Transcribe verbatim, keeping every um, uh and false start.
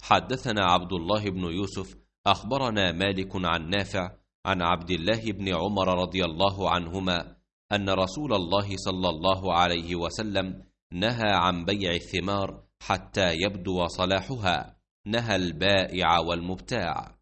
حدثنا عبد الله بن يوسف أخبرنا مالك عن نافع عن عبد الله بن عمر رضي الله عنهما أن رسول الله صلى الله عليه وسلم نهى عن بيع الثمار حتى يبدو صلاحها، نهى البائع والمبتاع.